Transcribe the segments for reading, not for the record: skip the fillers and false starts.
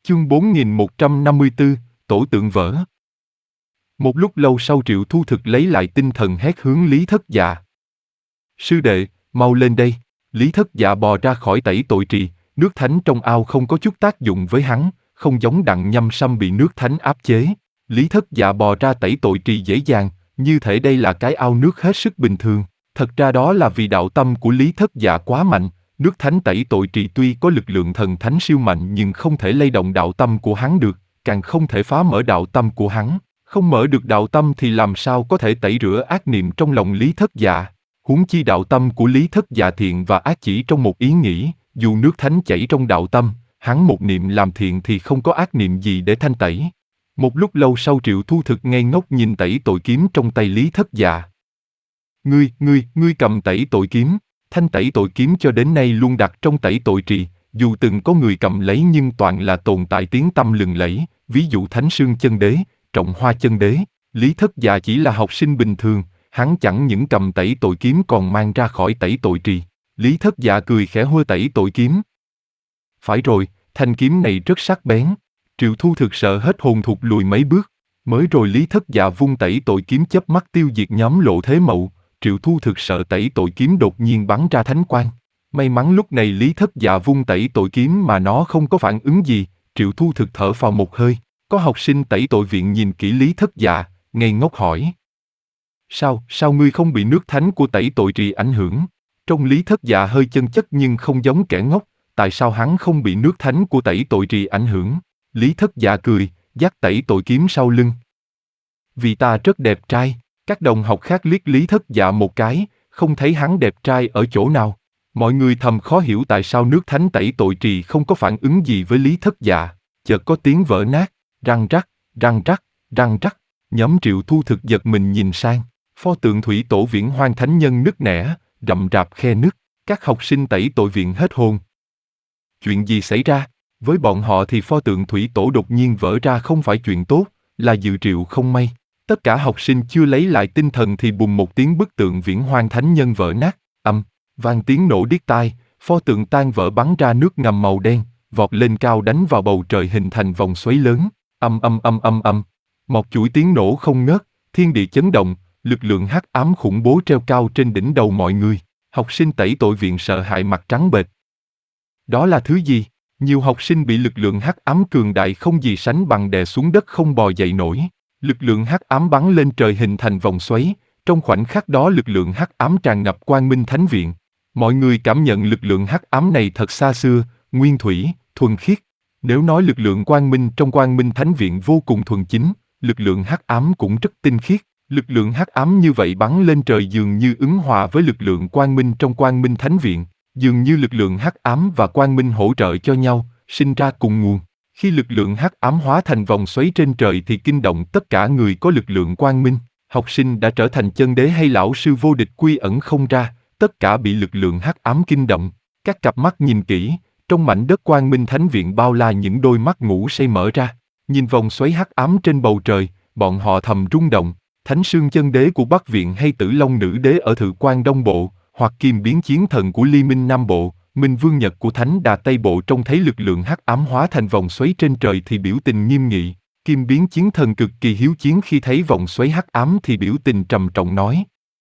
Chương 4154, Tổ tượng vỡ. Một lúc lâu sau Triệu Thu Thực lấy lại tinh thần hét hướng Lý Thất Dạ. Sư đệ, mau lên đây. Lý Thất Dạ bò ra khỏi tẩy tội trì, nước thánh trong ao không có chút tác dụng với hắn, không giống Đặng Nhâm Sâm bị nước thánh áp chế. Lý Thất Dạ bò ra tẩy tội trì dễ dàng, như thể đây là cái ao nước hết sức bình thường. Thật ra đó là vì đạo tâm của Lý Thất Dạ quá mạnh. Nước thánh tẩy tội trì tuy có lực lượng thần thánh siêu mạnh nhưng không thể lay động đạo tâm của hắn được, càng không thể phá mở đạo tâm của hắn. Không mở được đạo tâm thì làm sao có thể tẩy rửa ác niệm trong lòng Lý Thất Dạ. Huống chi đạo tâm của Lý Thất Dạ thiện và ác chỉ trong một ý nghĩ, dù nước thánh chảy trong đạo tâm, hắn một niệm làm thiện thì không có ác niệm gì để thanh tẩy. Một lúc lâu sau Triệu Thu Thực ngây ngốc nhìn tẩy tội kiếm trong tay Lý Thất Dạ. Ngươi cầm tẩy tội kiếm. Thanh tẩy tội kiếm cho đến nay luôn đặt trong tẩy tội trì, dù từng có người cầm lấy nhưng toàn là tồn tại tiếng tăm lừng lẫy, ví dụ Thánh Sương Chân Đế, Trọng Hoa Chân Đế. Lý Thất Dạ chỉ là học sinh bình thường, hắn chẳng những cầm tẩy tội kiếm còn mang ra khỏi tẩy tội trì. Lý Thất Dạ cười khẽ hô tẩy tội kiếm. Phải rồi, thanh kiếm này rất sắc bén. Triệu Thu Thực sợ hết hồn thụt lùi mấy bước. Mới rồi Lý Thất Dạ vung tẩy tội kiếm chớp mắt tiêu diệt nhóm Lộ Thế Mậu. Triệu Thu Thực sợ tẩy tội kiếm đột nhiên bắn ra thánh quang. May mắn lúc này Lý Thất Dạ vung tẩy tội kiếm mà nó không có phản ứng gì. Triệu Thu Thực thở phào một hơi. Có học sinh tẩy tội viện nhìn kỹ Lý Thất Dạ, ngây ngốc hỏi. Sao ngươi không bị nước thánh của tẩy tội trì ảnh hưởng? Trông Lý Thất Dạ hơi chân chất nhưng không giống kẻ ngốc. Tại sao hắn không bị nước thánh của tẩy tội trì ảnh hưởng? Lý Thất Dạ cười, dắt tẩy tội kiếm sau lưng. Vì ta rất đẹp trai. Các đồng học khác liếc Lý Thất Dạ một cái, không thấy hắn đẹp trai ở chỗ nào. Mọi người thầm khó hiểu tại sao nước thánh tẩy tội trì không có phản ứng gì với Lý Thất Dạ. Chợt có tiếng vỡ nát, răng rắc, răng rắc, răng rắc. Nhóm Triệu Thu Thực giật mình nhìn sang. Pho tượng thủy tổ Viễn Hoang Thánh Nhân nứt nẻ, rậm rạp khe nứt. Các học sinh tẩy tội viện hết hồn. Chuyện gì xảy ra? Với bọn họ thì pho tượng thủy tổ đột nhiên vỡ ra không phải chuyện tốt, là dự triệu không may. Tất cả học sinh chưa lấy lại tinh thần thì bùng một tiếng bức tượng Viễn Hoang Thánh Nhân vỡ nát, vang tiếng nổ điếc tai, pho tượng tan vỡ bắn ra nước ngầm màu đen, vọt lên cao đánh vào bầu trời hình thành vòng xoáy lớn, một chuỗi tiếng nổ không ngớt, thiên địa chấn động, lực lượng hắc ám khủng bố treo cao trên đỉnh đầu mọi người. Học sinh tẩy tội viện sợ hãi mặt trắng bệch. Đó là thứ gì? Nhiều học sinh bị lực lượng hắc ám cường đại không gì sánh bằng đè xuống đất không bò dậy nổi. Lực lượng hắc ám bắn lên trời hình thành vòng xoáy, trong khoảnh khắc đó lực lượng hắc ám tràn ngập Quang Minh Thánh Viện. Mọi người cảm nhận lực lượng hắc ám này thật xa xưa, nguyên thủy, thuần khiết. Nếu nói lực lượng Quang Minh trong Quang Minh Thánh Viện vô cùng thuần chính, lực lượng hắc ám cũng rất tinh khiết. Lực lượng hắc ám như vậy bắn lên trời dường như ứng hòa với lực lượng Quang Minh trong Quang Minh Thánh Viện, dường như lực lượng hắc ám và Quang Minh hỗ trợ cho nhau, sinh ra cùng nguồn. Khi lực lượng hắc ám hóa thành vòng xoáy trên trời thì kinh động tất cả người có lực lượng quang minh. Học sinh đã trở thành chân đế hay lão sư vô địch quy ẩn không ra, tất cả bị lực lượng hắc ám kinh động. Các cặp mắt nhìn kỹ, trong mảnh đất Quang Minh Thánh Viện bao la những đôi mắt ngủ say mở ra. Nhìn vòng xoáy hắc ám trên bầu trời, bọn họ thầm rung động. Thánh Sương Chân Đế của Bắc Viện hay Tử Long Nữ Đế ở Thự Quan Đông Bộ, hoặc Kim Biến Chiến Thần của Ly Minh Nam Bộ, Minh Vương Nhật của Thánh Đà Tây Bộ trông thấy lực lượng hắc ám hóa thành vòng xoáy trên trời thì biểu tình nghiêm nghị. Kim Biến Chiến Thần cực kỳ hiếu chiến khi thấy vòng xoáy hắc ám thì biểu tình trầm trọng nói.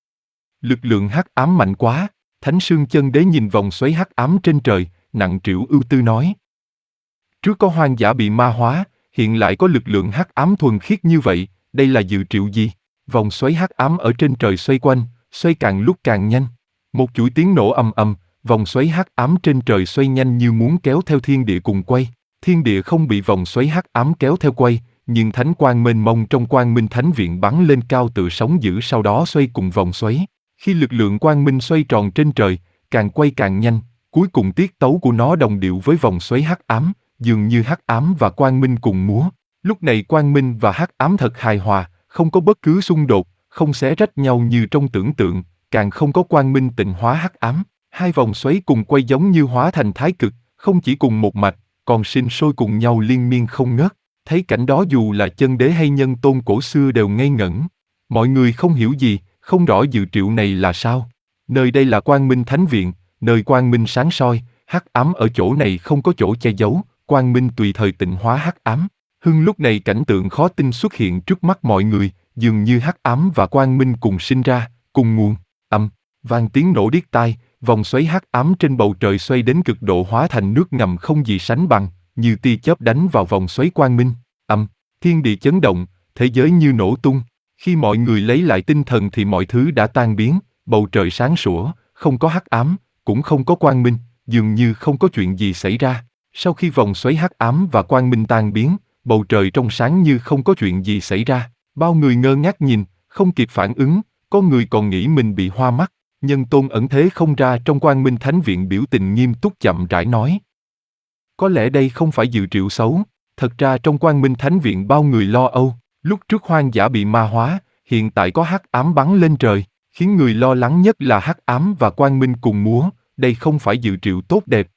Lực lượng hắc ám mạnh quá. Thánh Sương Chân Đế nhìn vòng xoáy hắc ám trên trời, nặng trĩu ưu tư nói. Trước có hoang dã bị ma hóa, hiện lại có lực lượng hắc ám thuần khiết như vậy, đây là dự triệu gì? Vòng xoáy hắc ám ở trên trời xoay quanh, xoay càng lúc càng nhanh. Một chuỗi tiếng nổ ầm ầm. Vòng xoáy hắc ám trên trời xoay nhanh như muốn kéo theo thiên địa cùng quay. Thiên địa không bị vòng xoáy hắc ám kéo theo quay, nhưng thánh quang mênh mông trong Quang Minh Thánh Viện bắn lên cao tự sóng dữ sau đó xoay cùng vòng xoáy. Khi lực lượng quang minh xoay tròn trên trời, càng quay càng nhanh, cuối cùng tiết tấu của nó đồng điệu với vòng xoáy hắc ám, dường như hắc ám và quang minh cùng múa. Lúc này quang minh và hắc ám thật hài hòa, không có bất cứ xung đột, không xé rách nhau như trong tưởng tượng, càng không có quang minh tịnh hóa hắc ám. Hai vòng xoáy cùng quay giống như hóa thành thái cực, không chỉ cùng một mạch, còn sinh sôi cùng nhau liên miên không ngớt. Thấy cảnh đó dù là chân đế hay nhân tôn cổ xưa đều ngây ngẩn. Mọi người không hiểu gì, không rõ dự triệu này là sao. Nơi đây là Quang Minh Thánh Viện, nơi quang minh sáng soi, hắc ám ở chỗ này không có chỗ che giấu, quang minh tùy thời tịnh hóa hắc ám. Hưng lúc này cảnh tượng khó tin xuất hiện trước mắt mọi người, dường như hắc ám và quang minh cùng sinh ra, cùng nguồn. Vang tiếng nổ điếc tai, vòng xoáy hắc ám trên bầu trời xoay đến cực độ hóa thành nước ngầm không gì sánh bằng, như tia chớp đánh vào vòng xoáy quang minh. Thiên địa chấn động, thế giới như nổ tung. Khi mọi người lấy lại tinh thần thì mọi thứ đã tan biến, bầu trời sáng sủa, không có hắc ám, cũng không có quang minh, dường như không có chuyện gì xảy ra. Sau khi vòng xoáy hắc ám và quang minh tan biến, bầu trời trong sáng như không có chuyện gì xảy ra. Bao người ngơ ngác nhìn, không kịp phản ứng, có người còn nghĩ mình bị hoa mắt. Nhân Tôn ẩn thế không ra trong Quang Minh Thánh Viện biểu tình nghiêm túc chậm rãi nói. Có lẽ đây không phải dự triệu xấu, thật ra trong Quang Minh Thánh Viện bao người lo âu, lúc trước hoang dã bị ma hóa, hiện tại có hắc ám bắn lên trời, khiến người lo lắng nhất là hắc ám và quang minh cùng múa, đây không phải dự triệu tốt đẹp,